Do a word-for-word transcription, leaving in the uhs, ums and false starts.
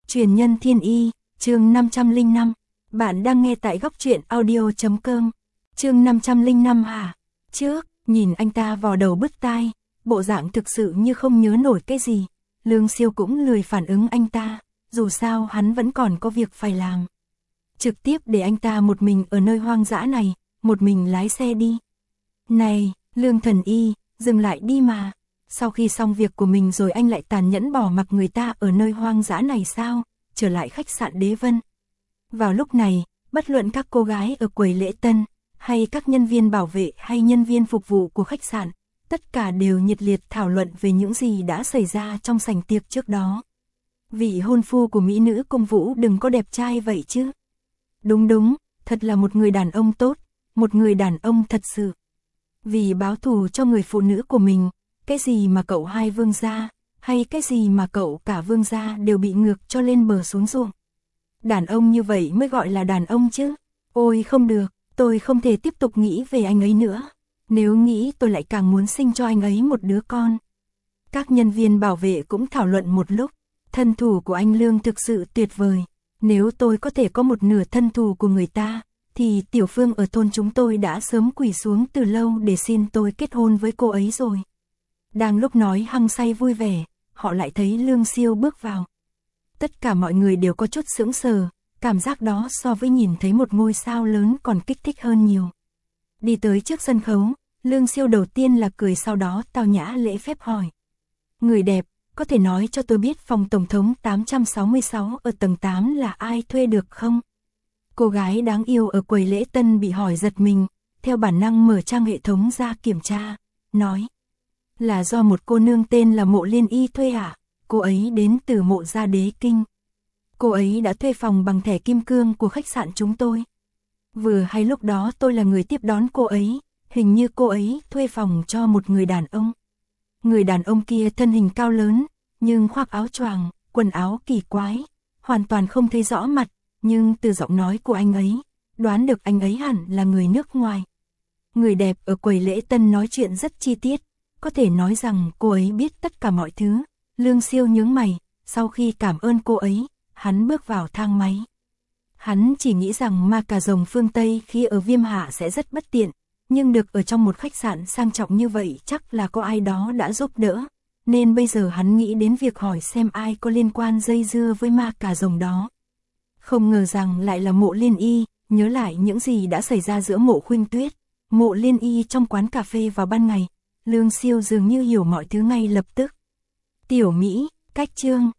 Truyền nhân thiên y, chương năm trăm lẻ năm. Bạn đang nghe tại góc truyện audio chấm com. Chương năm trăm lẻ năm hả? Trước, nhìn anh ta vò đầu bứt tai, bộ dạng thực sự như không nhớ nổi cái gì. Lương Siêu cũng lười phản ứng anh ta, dù sao hắn vẫn còn có việc phải làm. Trực tiếp để anh ta một mình ở nơi hoang dã này, một mình lái xe đi. Này, Lương thần y, dừng lại đi mà. Sau khi xong việc của mình rồi anh lại tàn nhẫn bỏ mặc người ta ở nơi hoang dã này sao? Trở lại khách sạn Đế Vân. Vào lúc này, bất luận các cô gái ở quầy lễ tân, hay các nhân viên bảo vệ hay nhân viên phục vụ của khách sạn, tất cả đều nhiệt liệt thảo luận về những gì đã xảy ra trong sảnh tiệc trước đó. Vị hôn phu của mỹ nữ công vũ đừng có đẹp trai vậy chứ. Đúng đúng, thật là một người đàn ông tốt, một người đàn ông thật sự. Vì báo thù cho người phụ nữ của mình, cái gì mà cậu hai vương gia, hay cái gì mà cậu cả vương gia đều bị ngược cho lên bờ xuống ruộng. Đàn ông như vậy mới gọi là đàn ông chứ. Ôi không được, tôi không thể tiếp tục nghĩ về anh ấy nữa. Nếu nghĩ tôi lại càng muốn sinh cho anh ấy một đứa con. Các nhân viên bảo vệ cũng thảo luận một lúc. Thân thủ của anh Lương thực sự tuyệt vời. Nếu tôi có thể có một nửa thân thủ của người ta, thì Tiểu Phương ở thôn chúng tôi đã sớm quỳ xuống từ lâu để xin tôi kết hôn với cô ấy rồi. Đang lúc nói hăng say vui vẻ, họ lại thấy Lương Siêu bước vào. Tất cả mọi người đều có chút sững sờ, cảm giác đó so với nhìn thấy một ngôi sao lớn còn kích thích hơn nhiều. Đi tới trước sân khấu, Lương Siêu đầu tiên là cười, sau đó tao nhã lễ phép hỏi. Người đẹp, có thể nói cho tôi biết phòng tổng thống tám trăm sáu mươi sáu ở tầng tám là ai thuê được không? Cô gái đáng yêu ở quầy lễ tân bị hỏi giật mình, theo bản năng mở trang hệ thống ra kiểm tra, nói. Là do một cô nương tên là Mộ Liên Y thuê à? Cô ấy đến từ Mộ Gia Đế Kinh. Cô ấy đã thuê phòng bằng thẻ kim cương của khách sạn chúng tôi. Vừa hay lúc đó tôi là người tiếp đón cô ấy, hình như cô ấy thuê phòng cho một người đàn ông. Người đàn ông kia thân hình cao lớn, nhưng khoác áo choàng, quần áo kỳ quái, hoàn toàn không thấy rõ mặt, nhưng từ giọng nói của anh ấy, đoán được anh ấy hẳn là người nước ngoài. Người đẹp ở quầy lễ tân nói chuyện rất chi tiết, có thể nói rằng cô ấy biết tất cả mọi thứ. Lương Siêu nhướng mày, sau khi cảm ơn cô ấy, hắn bước vào thang máy. Hắn chỉ nghĩ rằng ma cà rồng phương Tây khi ở Viêm Hạ sẽ rất bất tiện, nhưng được ở trong một khách sạn sang trọng như vậy chắc là có ai đó đã giúp đỡ, nên bây giờ hắn nghĩ đến việc hỏi xem ai có liên quan dây dưa với ma cà rồng đó. Không ngờ rằng lại là Mộ Liên Y, nhớ lại những gì đã xảy ra giữa Mộ Khuynh Tuyết, Mộ Liên Y trong quán cà phê vào ban ngày, Lương Siêu dường như hiểu mọi thứ ngay lập tức. Tiểu Mỹ, cách chương,